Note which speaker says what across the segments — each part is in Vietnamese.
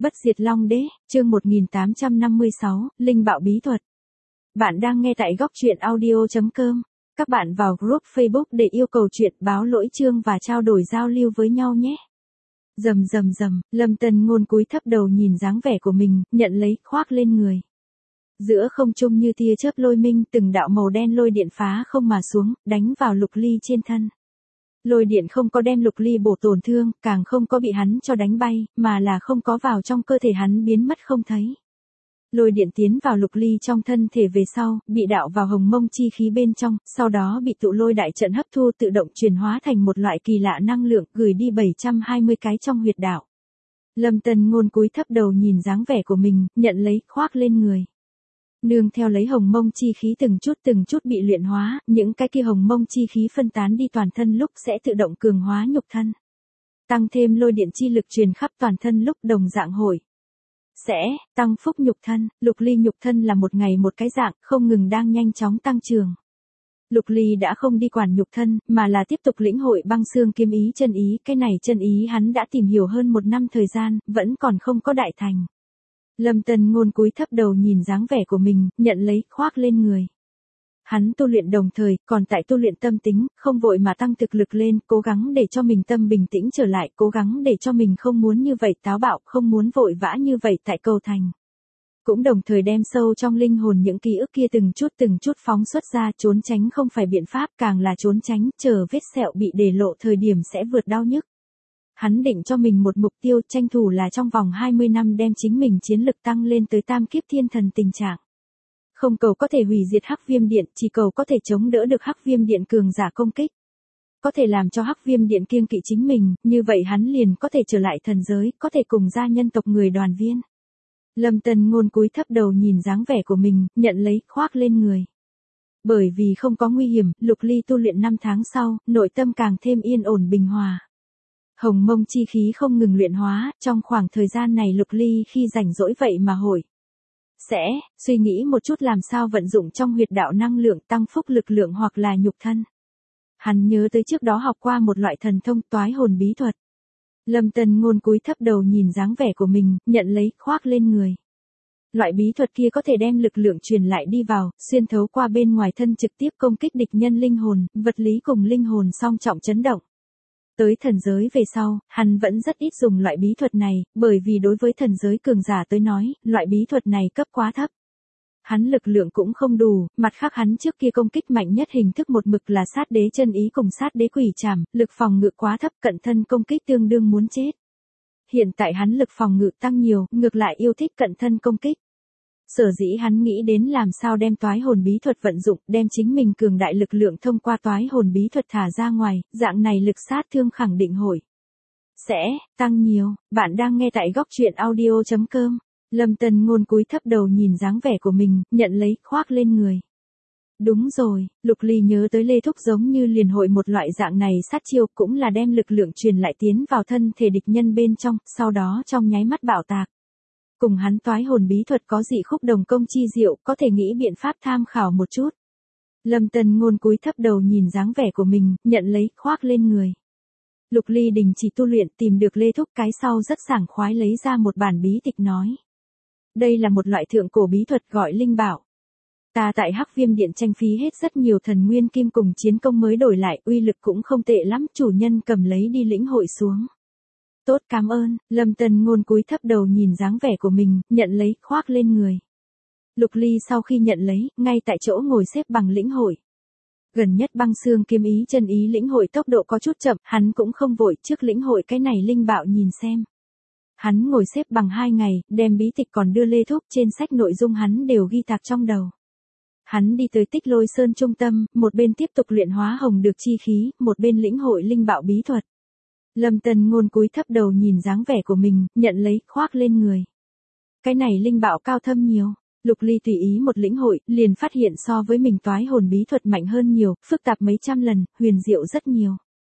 Speaker 1: Bất diệt Long Đế, chương 1856, Linh Bạo Bí Thuật. Bạn đang nghe tại góc truyện audio.com. Các bạn vào group Facebook để yêu cầu chuyện, báo lỗi chương và trao đổi giao lưu với nhau nhé. Rầm rầm rầm, Lâm Tân Ngôn cúi thấp đầu nhìn dáng vẻ của mình, nhận lấy, khoác lên người. Giữa không trung như tia chớp lôi minh, từng đạo màu đen lôi điện phá không mà xuống, đánh vào Lục Ly trên thân. Lôi điện không có đem Lục Ly bổ tổn thương, càng không có bị hắn cho đánh bay, mà là không có vào trong cơ thể hắn biến mất không thấy. Lôi điện tiến vào Lục Ly trong thân thể về sau, bị đạo vào hồng mông chi khí bên trong, sau đó bị tụ lôi đại trận hấp thu tự động chuyển hóa thành một loại kỳ lạ năng lượng, gửi đi 720 cái trong huyệt đạo. Lâm Tân Ngôn cúi thấp đầu nhìn dáng vẻ của mình, nhận lấy, khoác lên người. Nương theo lấy hồng mông chi khí từng chút bị luyện hóa, những cái kia hồng mông chi khí phân tán đi toàn thân lúc sẽ tự động cường hóa nhục thân. Tăng thêm lôi điện chi lực truyền khắp toàn thân lúc đồng dạng hội. Sẽ tăng phúc nhục thân. Lục Ly nhục thân là một ngày một cái dạng, không ngừng đang nhanh chóng tăng trưởng. Lục Ly đã không đi quản nhục thân, mà là tiếp tục lĩnh hội băng xương kiếm ý chân ý. Cái này chân ý hắn đã tìm hiểu hơn 1 năm thời gian, vẫn còn không có đại thành. Lâm Tân Ngôn cúi thấp đầu nhìn dáng vẻ của mình, nhận lấy, khoác lên người. Hắn tu luyện đồng thời, còn tại tu luyện tâm tính, không vội mà tăng thực lực lên, cố gắng để cho mình tâm bình tĩnh trở lại, cố gắng để cho mình không muốn như vậy táo bạo, không muốn vội vã như vậy tại cầu thành. Cũng đồng thời đem sâu trong linh hồn những ký ức kia từng chút phóng xuất ra, trốn tránh không phải biện pháp, càng là trốn tránh, chờ vết sẹo bị để lộ thời điểm sẽ vượt đau nhức. Hắn định cho mình một mục tiêu, tranh thủ là trong vòng 20 năm đem chính mình chiến lực tăng lên tới tam kiếp thiên thần tình trạng. Không cầu có thể hủy diệt Hắc Viêm Điện, chỉ cầu có thể chống đỡ được Hắc Viêm Điện cường giả công kích. Có thể làm cho Hắc Viêm Điện kiêng kỵ chính mình, như vậy hắn liền có thể trở lại thần giới, có thể cùng gia nhân tộc người đoàn viên. Lâm Tân Ngôn cúi thấp đầu nhìn dáng vẻ của mình, nhận lấy, khoác lên người. Bởi vì không có nguy hiểm, Lục Ly tu luyện 5 tháng sau, nội tâm càng thêm yên ổn bình hòa. Hồng mông chi khí không ngừng luyện hóa, trong khoảng thời gian này Lục Ly khi rảnh rỗi vậy mà hội. Sẽ, suy nghĩ một chút làm sao vận dụng trong huyệt đạo năng lượng tăng phúc lực lượng hoặc là nhục thân. Hắn nhớ tới trước đó học qua một loại thần thông toái hồn bí thuật. Lâm Tân Ngôn cúi thấp đầu nhìn dáng vẻ của mình, nhận lấy, khoác lên người. Loại bí thuật kia có thể đem lực lượng truyền lại đi vào, xuyên thấu qua bên ngoài thân trực tiếp công kích địch nhân linh hồn, vật lý cùng linh hồn song trọng chấn động. Tới thần giới về sau, hắn vẫn rất ít dùng loại bí thuật này, bởi vì đối với thần giới cường giả tới nói, loại bí thuật này cấp quá thấp. Hắn lực lượng cũng không đủ, mặt khác hắn trước kia công kích mạnh nhất hình thức một mực là sát đế chân ý cùng sát đế quỷ trảm, lực phòng ngự quá thấp, cận thân công kích tương đương muốn chết. Hiện tại hắn lực phòng ngự tăng nhiều, ngược lại yêu thích cận thân công kích. Sở dĩ hắn nghĩ đến làm sao đem toái hồn bí thuật vận dụng, đem chính mình cường đại lực lượng thông qua toái hồn bí thuật thả ra ngoài, dạng này lực sát thương khẳng định hội. Sẽ tăng nhiều. Bạn đang nghe tại góc truyện audio.com. Lâm Tân Ngôn cúi thấp đầu nhìn dáng vẻ của mình, nhận lấy, khoác lên người. Đúng rồi, Lục Ly nhớ tới Lê Thúc giống như liền hội một loại dạng này sát chiêu, cũng là đem lực lượng truyền lại tiến vào thân thể địch nhân bên trong, sau đó trong nháy mắt bạo tạc. Cùng hắn toái hồn bí thuật có dị khúc đồng công chi diệu, có thể nghĩ biện pháp tham khảo một chút. Lâm Tân Ngôn cúi thấp đầu nhìn dáng vẻ của mình, nhận lấy, khoác lên người. Lục Ly đình chỉ tu luyện, tìm được Lê Thúc cái sau rất sảng khoái lấy ra một bản bí tịch nói. Đây là một loại thượng cổ bí thuật gọi linh bảo. Ta tại Hắc Viêm Điện tranh phí hết rất nhiều thần nguyên kim cùng chiến công mới đổi lại, uy lực cũng không tệ lắm, chủ nhân cầm lấy đi lĩnh hội xuống. Tốt, cảm ơn. Lâm Tân Ngôn cúi thấp đầu nhìn dáng vẻ của mình, nhận lấy, khoác lên người. Lục Ly sau khi nhận lấy, ngay tại chỗ ngồi xếp bằng lĩnh hội. Gần nhất băng xương kiếm ý chân ý lĩnh hội tốc độ có chút chậm, hắn cũng không vội, trước lĩnh hội cái này linh bạo nhìn xem. Hắn ngồi xếp bằng 2 ngày, đem bí tịch còn đưa Lê Thúc, trên sách nội dung hắn đều ghi tạc trong đầu. Hắn đi tới Tích Lôi Sơn trung tâm, một bên tiếp tục luyện hóa hồng được chi khí, một bên lĩnh hội linh bạo bí thuật. Lâm Tân Ngôn cúi thấp đầu nhìn dáng vẻ của mình, nhận lấy, khoác lên người. Cái này linh bạo cao thâm nhiều. Lục Ly tùy ý một lĩnh hội, liền phát hiện so với mình toái hồn bí thuật mạnh hơn nhiều, phức tạp mấy trăm lần, huyền diệu rất nhiều.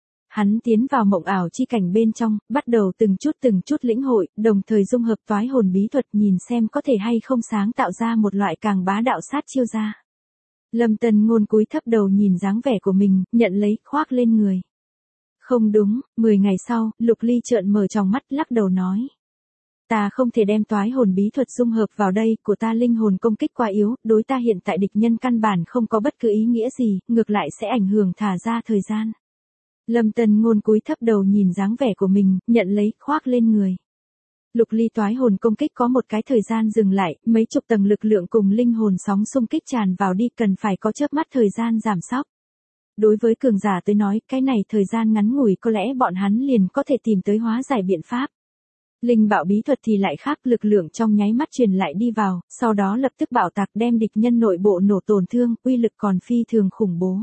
Speaker 1: Hắn tiến vào mộng ảo chi cảnh bên trong, bắt đầu từng chút lĩnh hội, đồng thời dung hợp toái hồn bí thuật nhìn xem có thể hay không sáng tạo ra một loại càng bá đạo sát chiêu ra. Lâm Tân Ngôn cúi thấp đầu nhìn dáng vẻ của mình, nhận lấy, khoác lên người. Không đúng, 10 ngày sau, Lục Ly trợn mở tròng mắt lắc đầu nói. Ta không thể đem toái hồn bí thuật dung hợp vào đây, của ta linh hồn công kích quá yếu, đối ta hiện tại địch nhân căn bản không có bất cứ ý nghĩa gì, ngược lại sẽ ảnh hưởng thả ra thời gian. Lâm Tân Ngôn cúi thấp đầu nhìn dáng vẻ của mình, nhận lấy, khoác lên người. Lục ly toái hồn công kích có một cái thời gian dừng lại, mấy chục tầng lực lượng cùng linh hồn sóng xung kích tràn vào đi, cần phải có chớp mắt thời gian giảm sóc. Đối với cường giả tới nói, cái này thời gian ngắn ngủi có lẽ bọn hắn liền có thể tìm tới hóa giải biện pháp. Linh bạo bí thuật thì lại khác, lực lượng trong nháy mắt truyền lại đi vào, sau đó lập tức bạo tạc đem địch nhân nội bộ nổ tổn thương, uy lực còn phi thường khủng bố.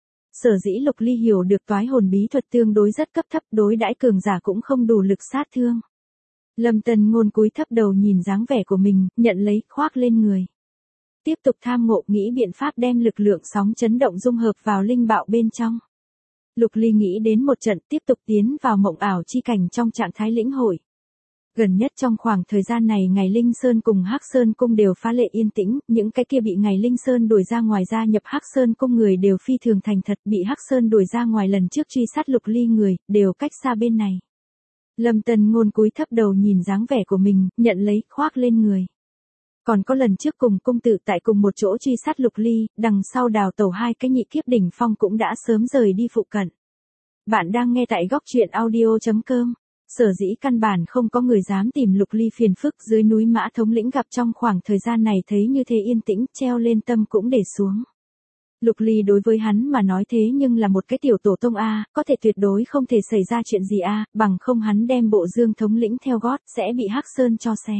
Speaker 1: Sở dĩ Lục Ly hiểu được toái hồn bí thuật tương đối rất cấp thấp, đối đãi cường giả cũng không đủ lực sát thương. Lâm Tân Ngôn cúi thấp đầu nhìn dáng vẻ của mình, nhận lấy, khoác lên người. Tiếp tục tham ngộ, nghĩ biện pháp đem lực lượng sóng chấn động dung hợp vào linh bạo bên trong. Lục Ly nghĩ đến một trận, tiếp tục tiến vào mộng ảo chi cảnh trong trạng thái lĩnh hội. Gần nhất trong khoảng thời gian này Ngày Linh Sơn cùng Hắc Sơn Cung đều phá lệ yên tĩnh, những cái kia bị Ngày Linh Sơn đuổi ra ngoài gia nhập Hắc Sơn Cung người đều phi thường thành thật, bị Hắc Sơn đuổi ra ngoài lần trước truy sát Lục Ly người, đều cách xa bên này. Lâm Tân Ngôn cúi thấp đầu nhìn dáng vẻ của mình, nhận lấy, khoác lên người. Còn có lần trước cùng cung tử tại cùng một chỗ truy sát Lục Ly, đằng sau đào tẩu hai cái nhị kiếp đỉnh phong cũng đã sớm rời đi phụ cận. Bạn đang nghe tại góc truyện audio.com. Sở dĩ căn bản không có người dám tìm Lục Ly phiền phức, dưới núi Mã thống lĩnh gặp trong khoảng thời gian này thấy như thế yên tĩnh, treo lên tâm cũng để xuống. Lục Ly đối với hắn mà nói thế nhưng là một cái tiểu tổ tông A, có thể tuyệt đối không thể xảy ra chuyện gì A, bằng không hắn đem bộ Dương thống lĩnh theo gót, sẽ bị Hắc Sơn cho xé.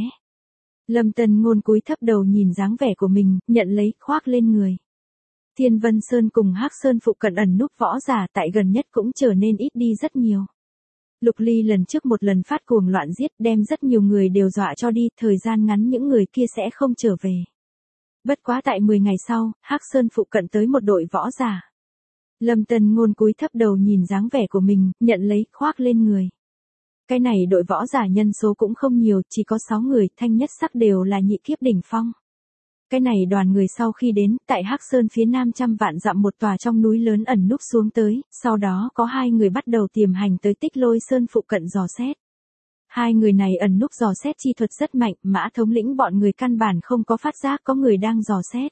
Speaker 1: Lâm Tân Ngôn cúi thấp đầu nhìn dáng vẻ của mình, nhận lấy, khoác lên người. Thiên Vân Sơn cùng Hắc Sơn phụ cận ẩn núp võ giả tại gần nhất cũng trở nên ít đi rất nhiều. Lục Ly lần trước một lần phát cuồng loạn giết, đem rất nhiều người đều dọa cho đi, thời gian ngắn những người kia sẽ không trở về. Bất quá tại 10 ngày sau, Hắc Sơn phụ cận tới một đội võ giả. Lâm Tân Ngôn cúi thấp đầu nhìn dáng vẻ của mình, nhận lấy, khoác lên người. Cái này đội võ giả nhân số cũng không nhiều, chỉ có 6 người, thanh nhất sắc đều là nhị kiếp đỉnh phong. Cái này đoàn người sau khi đến, tại Hắc Sơn phía nam trăm vạn dặm một tòa trong núi lớn ẩn núp xuống tới, sau đó có 2 người bắt đầu tiềm hành tới Tích Lôi Sơn phụ cận dò xét. 2 người này ẩn núp dò xét chi thuật rất mạnh, Mã thống lĩnh bọn người căn bản không có phát giác có người đang dò xét.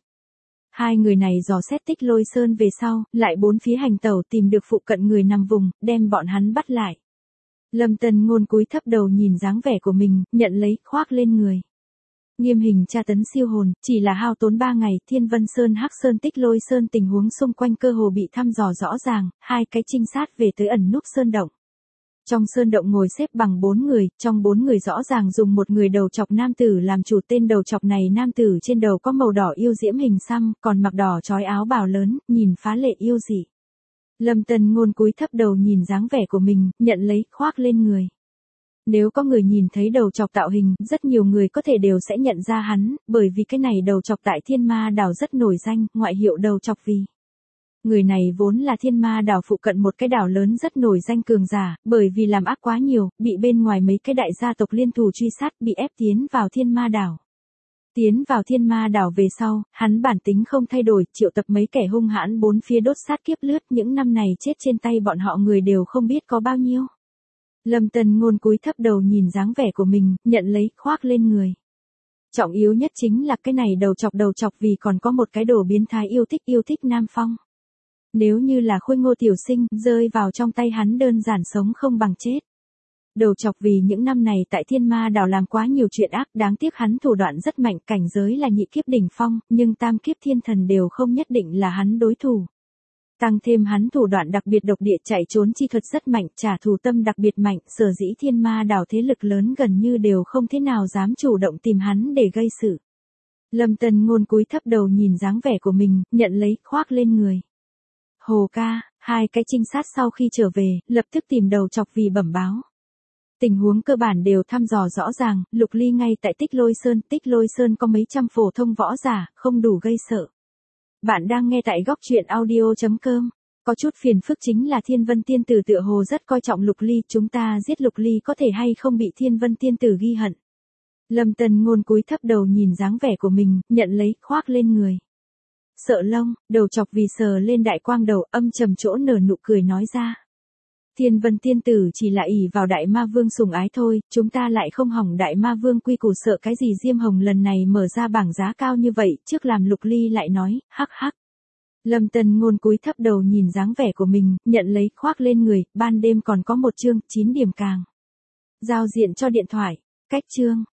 Speaker 1: 2 người này dò xét Tích Lôi Sơn về sau, lại bốn phía hành tẩu tìm được phụ cận người nằm vùng, đem bọn hắn bắt lại. Lâm Tân Ngôn cúi thấp đầu nhìn dáng vẻ của mình, nhận lấy, khoác lên người. Nghiêm hình tra tấn siêu hồn, chỉ là hao tốn 3 ngày, Thiên Vân Sơn, Hắc Sơn, Tích Lôi Sơn tình huống xung quanh cơ hồ bị thăm dò rõ ràng, 2 cái trinh sát về tới ẩn núp sơn động. Trong sơn động ngồi xếp bằng 4 người, trong 4 người rõ ràng dùng một người đầu trọc nam tử làm chủ, tên đầu trọc này nam tử trên đầu có màu đỏ yêu diễm hình xăm, còn mặc đỏ chói áo bào lớn, nhìn phá lệ yêu dị. Lâm Tân Ngôn cúi thấp đầu nhìn dáng vẻ của mình, nhận lấy, khoác lên người. Nếu có người nhìn thấy đầu trọc tạo hình, rất nhiều người có thể đều sẽ nhận ra hắn, bởi vì cái này đầu trọc tại Thiên Ma Đảo rất nổi danh, ngoại hiệu đầu trọc vì. Người này vốn là Thiên Ma Đảo phụ cận một cái đảo lớn rất nổi danh cường giả, bởi vì làm ác quá nhiều, bị bên ngoài mấy cái đại gia tộc liên thủ truy sát, bị ép tiến vào Thiên Ma Đảo. Tiến vào Thiên Ma Đảo về sau, hắn bản tính không thay đổi, triệu tập mấy kẻ hung hãn bốn phía đốt sát kiếp lướt, những năm này chết trên tay bọn họ người đều không biết có bao nhiêu. Lâm Tân Ngôn cúi thấp đầu nhìn dáng vẻ của mình, nhận lấy, khoác lên người. Trọng yếu nhất chính là cái này đầu chọc vì còn có một cái đồ biến thái yêu thích Nam Phong. Nếu như là Khôi Ngô tiểu sinh, rơi vào trong tay hắn đơn giản sống không bằng chết. Đầu chọc vì những năm này tại Thiên Ma Đảo làm quá nhiều chuyện ác, đáng tiếc hắn thủ đoạn rất mạnh, cảnh giới là nhị kiếp đỉnh phong, nhưng tam kiếp thiên thần đều không nhất định là hắn đối thủ. Tăng thêm hắn thủ đoạn đặc biệt độc địa, chạy trốn chi thuật rất mạnh, trả thù tâm đặc biệt mạnh, sở dĩ Thiên Ma Đảo thế lực lớn gần như đều không thế nào dám chủ động tìm hắn để gây sự. Lâm Tân Ngôn cúi thấp đầu nhìn dáng vẻ của mình, nhận lấy, khoác lên người. Hồ ca, 2 cái trinh sát sau khi trở về, lập tức tìm đầu chọc vì bẩm báo. Tình huống cơ bản đều thăm dò rõ ràng, Lục Ly ngay tại Tích Lôi Sơn có mấy trăm phổ thông võ giả, không đủ gây sợ. Bạn đang nghe tại góc truyện audio.com. Có chút phiền phức chính là Thiên Vân Tiên Tử tựa hồ rất coi trọng Lục Ly, chúng ta giết Lục Ly có thể hay không bị Thiên Vân Tiên Tử ghi hận. Lâm Tân Ngôn cúi thấp đầu nhìn dáng vẻ của mình, nhận lấy, khoác lên người. Sợ lông, đầu chọc vì sờ lên đại quang đầu, âm trầm chỗ nở nụ cười nói ra. Thiên Vân tiên tử chỉ là ỷ vào đại ma vương sủng ái thôi, chúng ta lại không hỏng đại ma vương quy củ, sợ cái gì. Diêm Hồng lần này mở ra bảng giá cao như vậy, trước làm Lục Ly lại nói, hắc hắc. Lâm Tân Ngôn cúi thấp đầu nhìn dáng vẻ của mình, nhận lấy khoác lên người, ban đêm còn có một chương, 9 điểm càng. Giao diện cho điện thoại, cách chương.